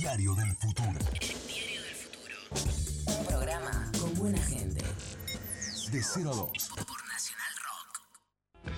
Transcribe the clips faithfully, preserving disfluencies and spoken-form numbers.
Diario del Futuro. El Diario del Futuro. Un programa con buena gente. De cero a dos. Por Nacional Rock.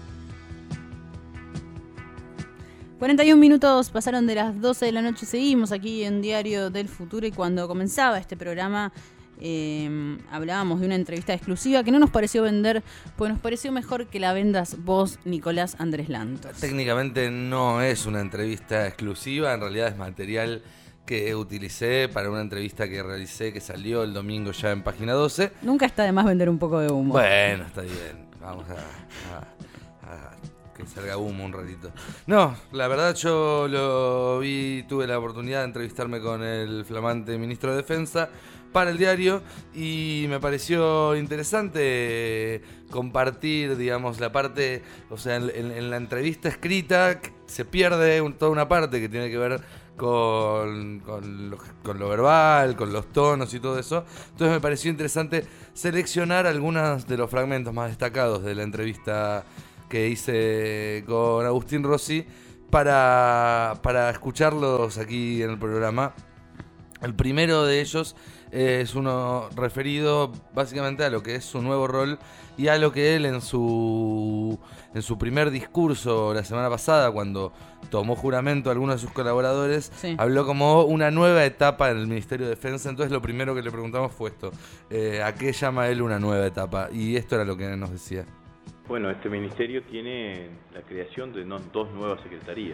cuarenta y un minutos pasaron de las doce de la noche. Seguimos aquí en Diario del Futuro y cuando comenzaba este programa eh, hablábamos de una entrevista exclusiva que no nos pareció vender, pues nos pareció mejor que la vendas vos, Nicolás Andrés Lantos. Técnicamente no es una entrevista exclusiva, en realidad es material que utilicé para una entrevista que realicé que salió el domingo ya en Página doce. Nunca está de más vender un poco de humo. Bueno, está bien. Vamos a, a, a que salga humo un ratito. No, la verdad yo lo vi, tuve la oportunidad de entrevistarme con el flamante ministro de Defensa para el diario y me pareció interesante compartir, digamos, la parte, o sea, en, en, en la entrevista escrita se pierde un, toda una parte que tiene que ver con, con, lo, con lo verbal, con los tonos y todo eso. Entonces me pareció interesante seleccionar algunos de los fragmentos más destacados de la entrevista que hice con Agustín Rossi para, para escucharlos aquí en el programa. El primero de ellos es uno referido básicamente a lo que es su nuevo rol y a lo que él en su en su primer discurso la semana pasada, cuando tomó juramento a algunos de sus colaboradores, sí, habló como una nueva etapa en el Ministerio de Defensa. Entonces lo primero que le preguntamos fue esto, eh, ¿a qué llama él una nueva etapa? Y esto era lo que nos decía. Bueno, este ministerio tiene la creación de no, dos nuevas secretarías.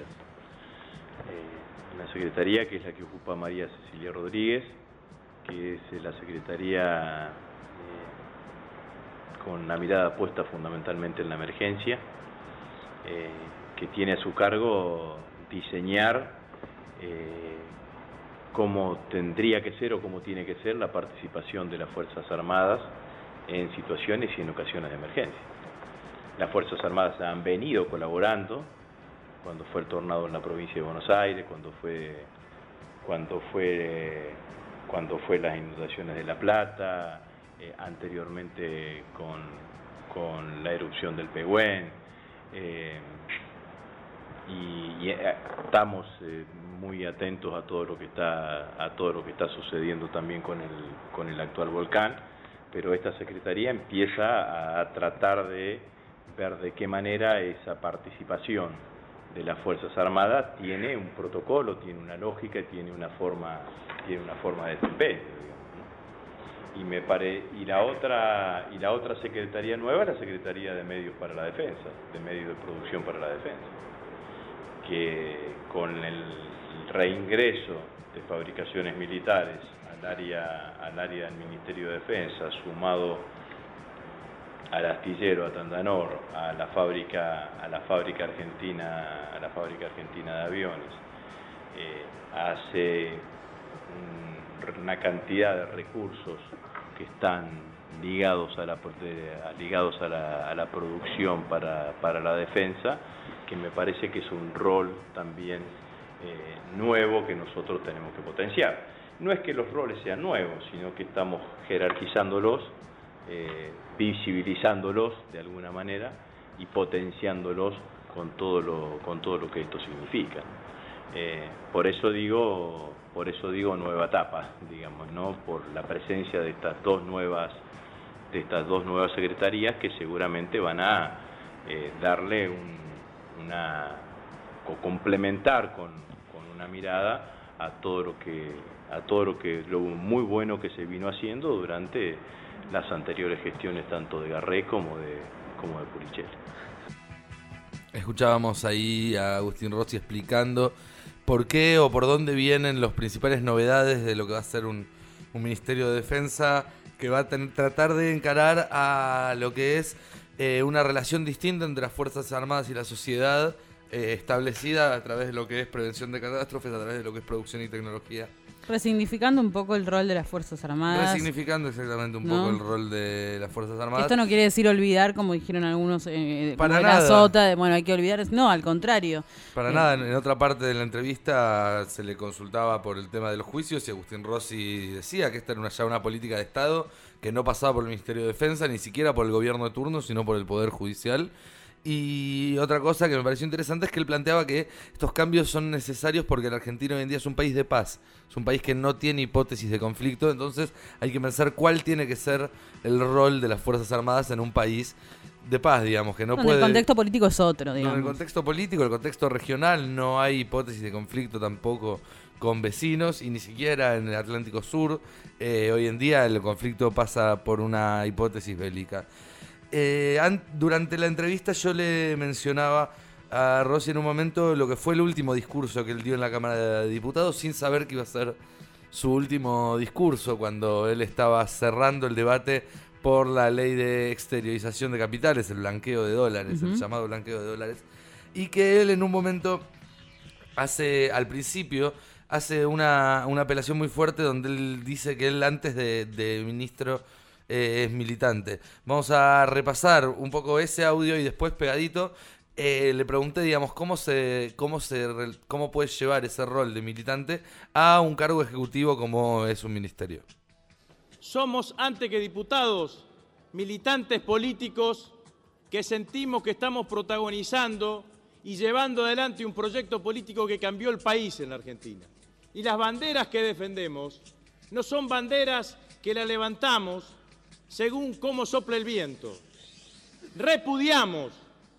Eh, una secretaría que es la que ocupa María Cecilia Rodríguez, que es la secretaría eh, con la mirada puesta fundamentalmente en la emergencia, eh, que tiene a su cargo diseñar eh, cómo tendría que ser o cómo tiene que ser la participación de las Fuerzas Armadas en situaciones y en ocasiones de emergencia. Las Fuerzas Armadas han venido colaborando cuando fue el tornado en la provincia de Buenos Aires, cuando fue cuando fue cuando fue las inundaciones de La Plata, eh, anteriormente con, con la erupción del Pehuen, eh, y, y estamos eh, muy atentos a todo lo que está a todo lo que está sucediendo también con el con el actual volcán, pero esta secretaría empieza a tratar de ver de qué manera esa participación de las Fuerzas Armadas tiene un protocolo, tiene una lógica, tiene una forma, tiene una forma de desempeño, digamos, ¿no? Y me pare, y la otra y la otra secretaría nueva es la Secretaría de Medios para la Defensa, de Medios de Producción para la Defensa, que con el reingreso de fabricaciones militares al área al área del Ministerio de Defensa, sumado al astillero, a Tandanor, a la fábrica, a la fábrica argentina, a la fábrica argentina de aviones, eh, hace un, una cantidad de recursos que están ligados a la ligados a la, a la producción para, para la defensa, que me parece que es un rol también eh, nuevo que nosotros tenemos que potenciar. No es que los roles sean nuevos, sino que estamos jerarquizándolos, Eh, visibilizándolos de alguna manera y potenciándolos con todo lo con todo lo que esto significa. Eh, por eso digo por eso digo nueva etapa, digamos, no por la presencia de estas dos nuevas de estas dos nuevas secretarías que seguramente van a eh, darle un, una o complementar con, con una mirada a todo lo que a todo lo que lo muy bueno que se vino haciendo durante las anteriores gestiones tanto de Garré como de como de Purichel. Escuchábamos ahí a Agustín Rossi explicando por qué o por dónde vienen las principales novedades de lo que va a ser un, un Ministerio de Defensa que va a tener, tratar de encarar a lo que es eh, una relación distinta entre las Fuerzas Armadas y la sociedad, eh, establecida a través de lo que es prevención de catástrofes, a través de lo que es producción y tecnología. Resignificando un poco el rol de las Fuerzas Armadas. Resignificando exactamente un ¿no? poco el rol de las Fuerzas Armadas. Esto no quiere decir olvidar, como dijeron algunos, eh, para como nada. la sota, de, bueno, hay que olvidar. No, al contrario. Para eh. nada, en otra parte de la entrevista se le consultaba por el tema de los juicios y Agustín Rossi decía que esta era una, ya una política de Estado que no pasaba por el Ministerio de Defensa, ni siquiera por el gobierno de turno, sino por el Poder Judicial. Y otra cosa que me pareció interesante es que él planteaba que estos cambios son necesarios porque la Argentina hoy en día es un país de paz, es un país que no tiene hipótesis de conflicto, entonces hay que pensar cuál tiene que ser el rol de las Fuerzas Armadas en un país de paz, digamos, que no Donde puede... el contexto político es otro, digamos. En el contexto político, el contexto regional, no hay hipótesis de conflicto tampoco con vecinos y ni siquiera en el Atlántico Sur. Eh, hoy en día el conflicto pasa por una hipótesis bélica. Eh, an- durante la entrevista yo le mencionaba a Rossi en un momento lo que fue el último discurso que él dio en la Cámara de Diputados sin saber que iba a ser su último discurso cuando él estaba cerrando el debate por la ley de exteriorización de capitales, el blanqueo de dólares, uh-huh. el llamado blanqueo de dólares, y que él en un momento hace, al principio, hace una, una apelación muy fuerte donde él dice que él antes de, de ministro eh, es militante. Vamos a repasar un poco ese audio y después pegadito eh, le pregunté, digamos, cómo se, cómo se, cómo puedes llevar ese rol de militante a un cargo ejecutivo como es un ministerio. Somos, antes que diputados, militantes políticos que sentimos que estamos protagonizando y llevando adelante un proyecto político que cambió el país en la Argentina. Y las banderas que defendemos no son banderas que las levantamos según cómo sopla el viento. Repudiamos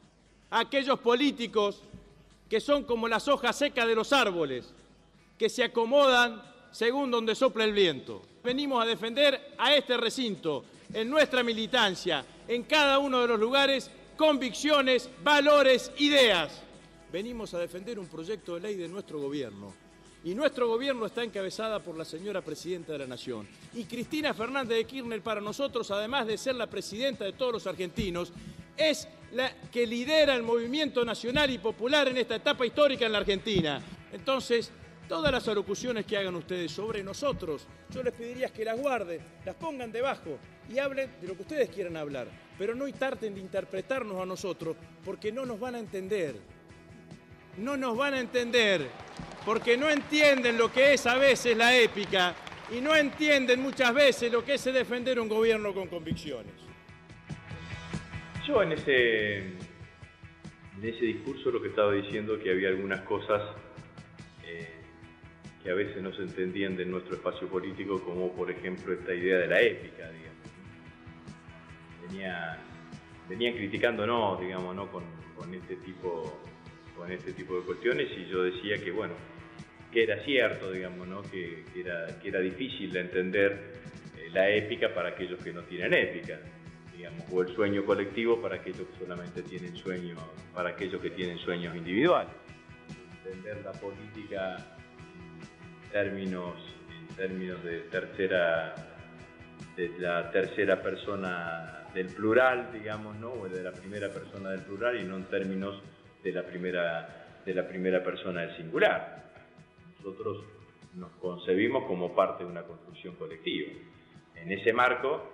a aquellos políticos que son como las hojas secas de los árboles, que se acomodan según donde sopla el viento. Venimos a defender a este recinto, en nuestra militancia, en cada uno de los lugares, convicciones, valores, ideas. Venimos a defender un proyecto de ley de nuestro gobierno. Y nuestro gobierno está encabezada por la señora Presidenta de la Nación. Y Cristina Fernández de Kirchner, para nosotros, además de ser la presidenta de todos los argentinos, es la que lidera el movimiento nacional y popular en esta etapa histórica en la Argentina. Entonces, todas las alocuciones que hagan ustedes sobre nosotros, yo les pediría que las guarden, las pongan debajo y hablen de lo que ustedes quieran hablar, pero no traten de interpretarnos a nosotros porque no nos van a entender. No nos van a entender porque no entienden lo que es a veces la épica y no entienden muchas veces lo que es defender un gobierno con convicciones. Yo en ese, en ese discurso lo que estaba diciendo es que había algunas cosas eh, que a veces no se entendían de nuestro espacio político, como por ejemplo esta idea de la épica, digamos. Venía, venían criticándonos, digamos, ¿no? con, con este tipo, con este tipo de cuestiones, y yo decía que bueno, que era cierto, digamos, ¿no? que, que, era, que era difícil de entender eh, la épica para aquellos que no tienen épica, digamos, o el sueño colectivo para aquellos que solamente tienen sueños, para aquellos que tienen sueños individuales. Entender la política en términos, en términos de tercera, de la tercera persona del plural, digamos, ¿no? O de la primera persona del plural, y no en términos de la primera, de la primera persona del singular. Nosotros nos concebimos como parte de una construcción colectiva. En ese marco,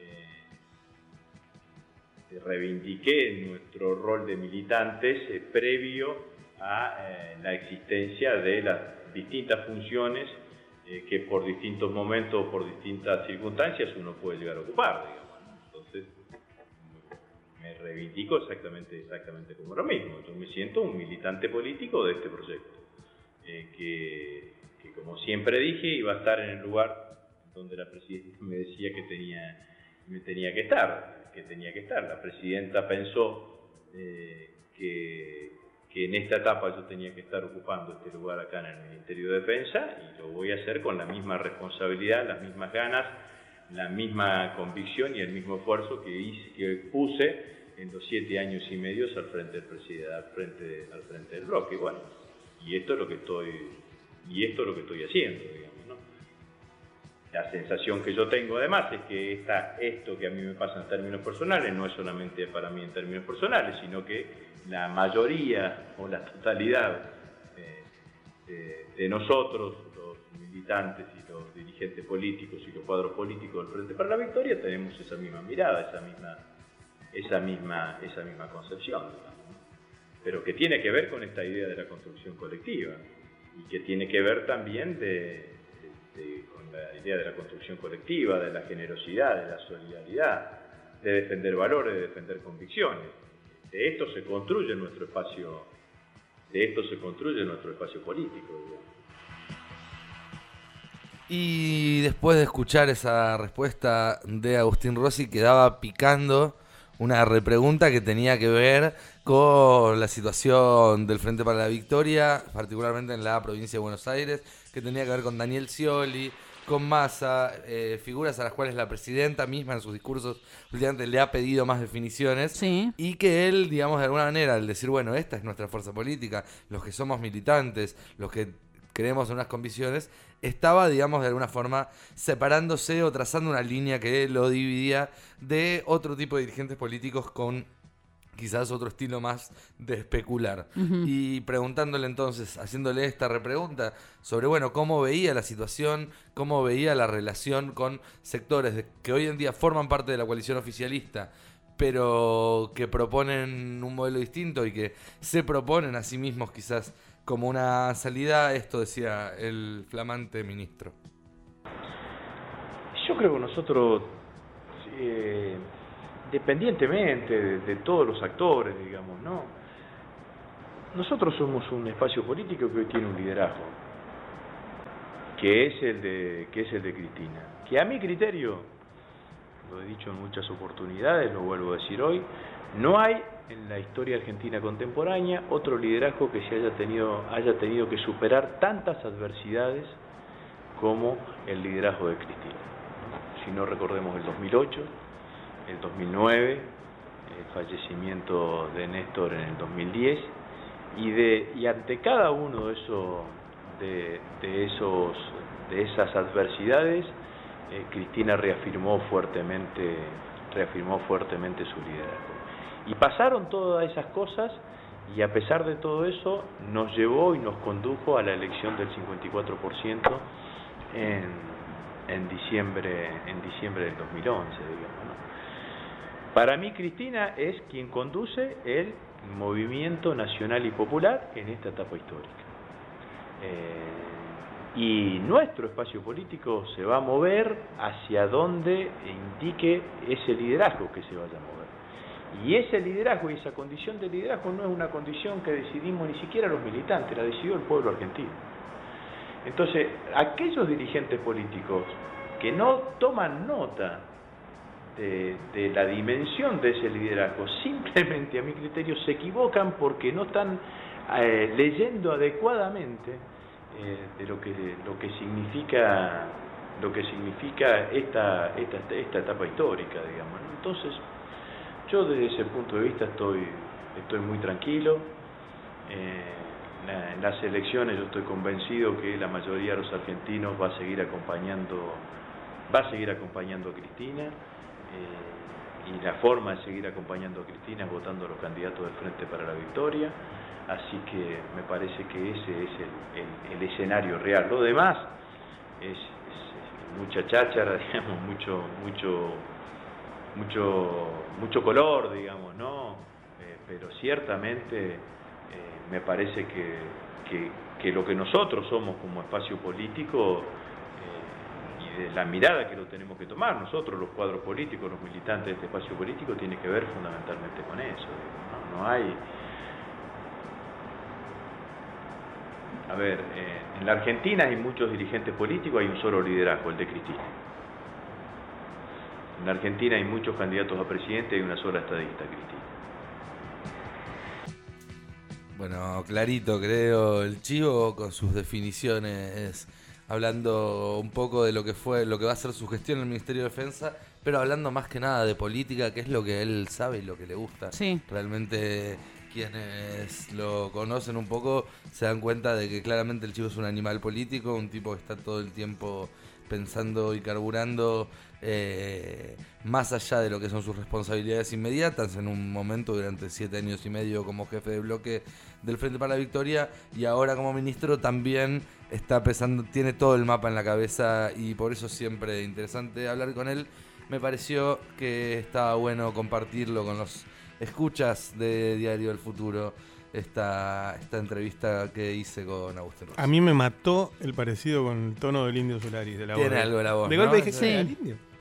eh, reivindiqué nuestro rol de militantes eh, previo a eh, la existencia de las distintas funciones eh, que por distintos momentos o por distintas circunstancias uno puede llegar a ocupar, digamos, ¿no? Entonces, me reivindico exactamente, exactamente como lo mismo. Yo me siento un militante político de este proyecto, eh, que, que como siempre dije iba a estar en el lugar donde la presidenta me decía que tenía, me tenía que estar, que tenía que estar. La presidenta pensó eh, que, que en esta etapa yo tenía que estar ocupando este lugar acá en el Ministerio de Defensa, y lo voy a hacer con la misma responsabilidad, las mismas ganas, la misma convicción y el mismo esfuerzo que, hice, que puse en los siete años y medio al frente del presidente, al frente, al frente del bloque. Y bueno, y esto es lo que estoy, y esto es lo que estoy haciendo, digamos, ¿no? La sensación que yo tengo además es que esta, esto que a mí me pasa en términos personales no es solamente para mí en términos personales, sino que la mayoría o la totalidad eh, de, de nosotros, los militantes y los dirigentes políticos y los cuadros políticos del Frente para la Victoria, tenemos esa misma mirada, esa misma, esa misma, esa misma concepción, digamos, ¿no? Pero que tiene que ver con esta idea de la construcción colectiva y que tiene que ver también de, de, de, con la idea de la construcción colectiva, de la generosidad, de la solidaridad, de defender valores, de defender convicciones. El de esto se construye nuestro espacio, de esto se construye nuestro espacio político, digamos. Y después de escuchar esa respuesta de Agustín Rossi, quedaba picando una repregunta que tenía que ver con la situación del Frente para la Victoria, particularmente en la provincia de Buenos Aires, que tenía que ver con Daniel Scioli, con Massa, eh, figuras a las cuales la presidenta misma en sus discursos últimamente le ha pedido más definiciones, sí. Y que él, digamos, de alguna manera, al decir, bueno, esta es nuestra fuerza política, los que somos militantes, los que creemos en unas convicciones, estaba, digamos, de alguna forma separándose o trazando una línea que lo dividía de otro tipo de dirigentes políticos con quizás otro estilo más de especular. Uh-huh. Y preguntándole entonces, haciéndole esta repregunta sobre, bueno, cómo veía la situación, cómo veía la relación con sectores de, que hoy en día forman parte de la coalición oficialista, pero que proponen un modelo distinto y que se proponen a sí mismos quizás como una salida. Esto decía el flamante ministro. Yo creo que nosotros, eh, independientemente de, de todos los actores, digamos, ¿no? Nosotros somos un espacio político que hoy tiene un liderazgo, que es el de, que es el de Cristina. Que a mi criterio, lo he dicho en muchas oportunidades, lo vuelvo a decir hoy, no hay en la historia argentina contemporánea otro liderazgo que se haya tenido, haya tenido que superar tantas adversidades como el liderazgo de Cristina. Si no recordemos el dos mil ocho, el dos mil nueve, el fallecimiento de Néstor en el dos mil diez, y de y ante cada uno de esos de, de esos de esas adversidades, eh, Cristina reafirmó fuertemente reafirmó fuertemente su liderazgo. Y pasaron todas esas cosas, y a pesar de todo eso nos llevó y nos condujo a la elección del cincuenta y cuatro por ciento en, en diciembre en diciembre del dos mil once, digamos, ¿no? Para mí Cristina es quien conduce el movimiento nacional y popular en esta etapa histórica. Eh, y nuestro espacio político se va a mover hacia donde indique ese liderazgo que se vaya a mover. Y ese liderazgo y esa condición de liderazgo no es una condición que decidimos ni siquiera los militantes, la decidió el pueblo argentino. Entonces, aquellos dirigentes políticos que no toman nota de, de la dimensión de ese liderazgo, simplemente a mi criterio se equivocan porque no están eh, leyendo adecuadamente eh, de lo que lo que significa lo que significa esta esta esta etapa histórica, digamos, ¿no? Entonces, yo desde ese punto de vista estoy estoy muy tranquilo. Eh, en las elecciones yo estoy convencido que la mayoría de los argentinos va a seguir acompañando va a seguir acompañando a Cristina, eh, y la forma de seguir acompañando a Cristina es votando a los candidatos del Frente para la Victoria. Así que me parece que ese es el, el, el escenario real. Lo demás es, es, es mucha cháchara, digamos, mucho mucho mucho mucho color, digamos, ¿no? Eh, pero ciertamente eh, me parece que, que, que lo que nosotros somos como espacio político, eh, y de la mirada que lo tenemos que tomar, nosotros los cuadros políticos, los militantes de este espacio político, tiene que ver fundamentalmente con eso, digamos, ¿no? No hay... A ver, eh, en la Argentina hay muchos dirigentes políticos, hay un solo liderazgo, el de Cristina. En la Argentina hay muchos candidatos a presidente y una sola estadista, Cristina. Bueno, clarito, creo, el Chivo con sus definiciones, hablando un poco de lo que fue, lo que va a ser su gestión en el Ministerio de Defensa, pero hablando más que nada de política, que es lo que él sabe y lo que le gusta. Sí. Realmente quienes lo conocen un poco se dan cuenta de que claramente el Chivo es un animal político, un tipo que está todo el tiempo pensando y carburando eh, más allá de lo que son sus responsabilidades inmediatas, en un momento durante siete años y medio como jefe de bloque del Frente para la Victoria, y ahora como ministro también está pensando, tiene todo el mapa en la cabeza, y por eso siempre interesante hablar con él. Me pareció que estaba bueno compartirlo con los escuchas de Diario del Futuro, esta, esta entrevista que hice con Agustín Rossi. A mí me mató el parecido con el tono del Indio Solari, de la voz. Tiene algo de la voz, de ¿no? golpe dije, sí. ¿el Indio?